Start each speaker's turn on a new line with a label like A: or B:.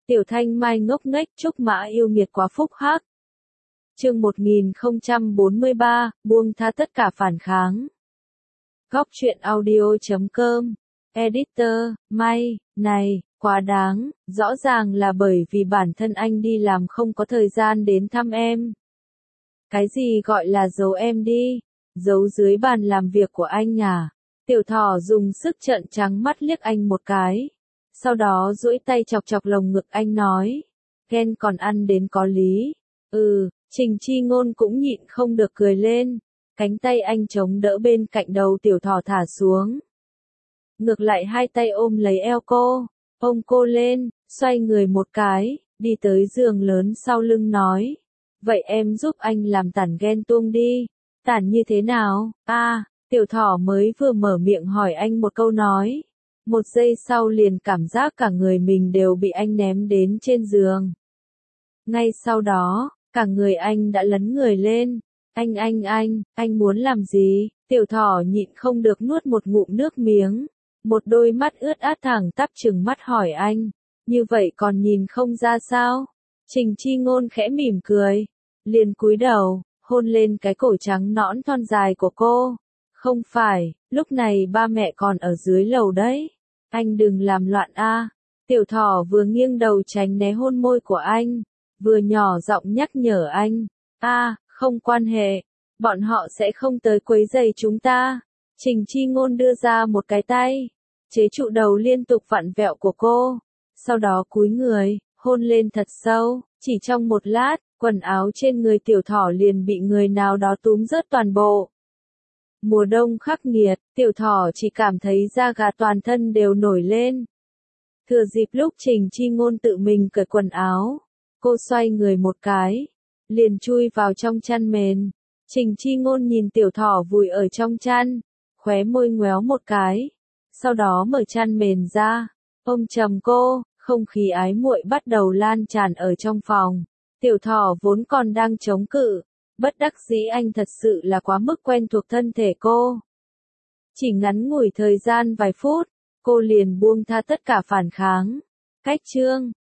A: Tiểu Thanh Mai ngốc nghếch Trúc Mã yêu nghiệt quá phúc hắc. Chương 1043, buông tha tất cả phản kháng. Góc truyện audio.com. Editor, Mai, này, quá đáng, rõ ràng là bởi vì bản thân anh đi làm không có thời gian đến thăm em. Cái gì gọi là giấu em đi? Giấu dưới bàn làm việc của anh à? Tiểu Thỏ dùng sức trợn trắng mắt liếc anh một cái. Sau đó duỗi tay chọc chọc lồng ngực anh nói. Ghen còn ăn đến có lý. Trình Chi Ngôn cũng nhịn không được cười lên. Cánh tay anh chống đỡ bên cạnh đầu Tiểu Thỏ thả xuống. Ngược lại hai tay ôm lấy eo cô, ôm cô lên, xoay người một cái, đi tới giường lớn sau lưng nói. Vậy em giúp anh làm tản ghen tuông đi. Tản như thế nào? Tiểu Thỏ mới vừa mở miệng hỏi anh một câu nói. Một giây sau liền cảm giác cả người mình đều bị anh ném đến trên giường. Ngay sau đó, cả người anh đã lấn người lên. Anh muốn làm gì? Tiểu Thỏ nhịn không được nuốt một ngụm nước miếng. Một đôi mắt ướt át thẳng tắp trừng mắt hỏi anh. Như vậy còn nhìn không ra sao? Trình Chi Ngôn khẽ mỉm cười. Liền cúi đầu, hôn lên cái cổ trắng nõn thon dài của cô. Không phải, lúc này ba mẹ còn ở dưới lầu đấy. Anh đừng làm loạn a. Tiểu Thỏ vừa nghiêng đầu tránh né hôn môi của anh, vừa nhỏ giọng nhắc nhở anh. Không quan hệ, bọn họ sẽ không tới quấy rầy chúng ta. Trình Chi Ngôn đưa ra một cái tay, chế trụ đầu liên tục vặn vẹo của cô. Sau đó cúi người, hôn lên thật sâu, chỉ trong một lát, quần áo trên người Tiểu Thỏ liền bị người nào đó túm rớt toàn bộ. Mùa đông khắc nghiệt, Tiểu Thỏ chỉ cảm thấy da gà toàn thân đều nổi lên. Thừa dịp lúc Trình Chi Ngôn tự mình cởi quần áo, cô xoay người một cái, liền chui vào trong chăn mền. Trình Chi Ngôn nhìn Tiểu Thỏ vùi ở trong chăn, khóe môi ngoéo một cái, sau đó mở chăn mền ra, ôm chầm cô, không khí ái muội bắt đầu lan tràn ở trong phòng. Tiểu Thỏ vốn còn đang chống cự, bất đắc dĩ anh thật sự là quá mức quen thuộc thân thể cô. Chỉ ngắn ngủi thời gian vài phút, cô liền buông tha tất cả phản kháng. Cách chương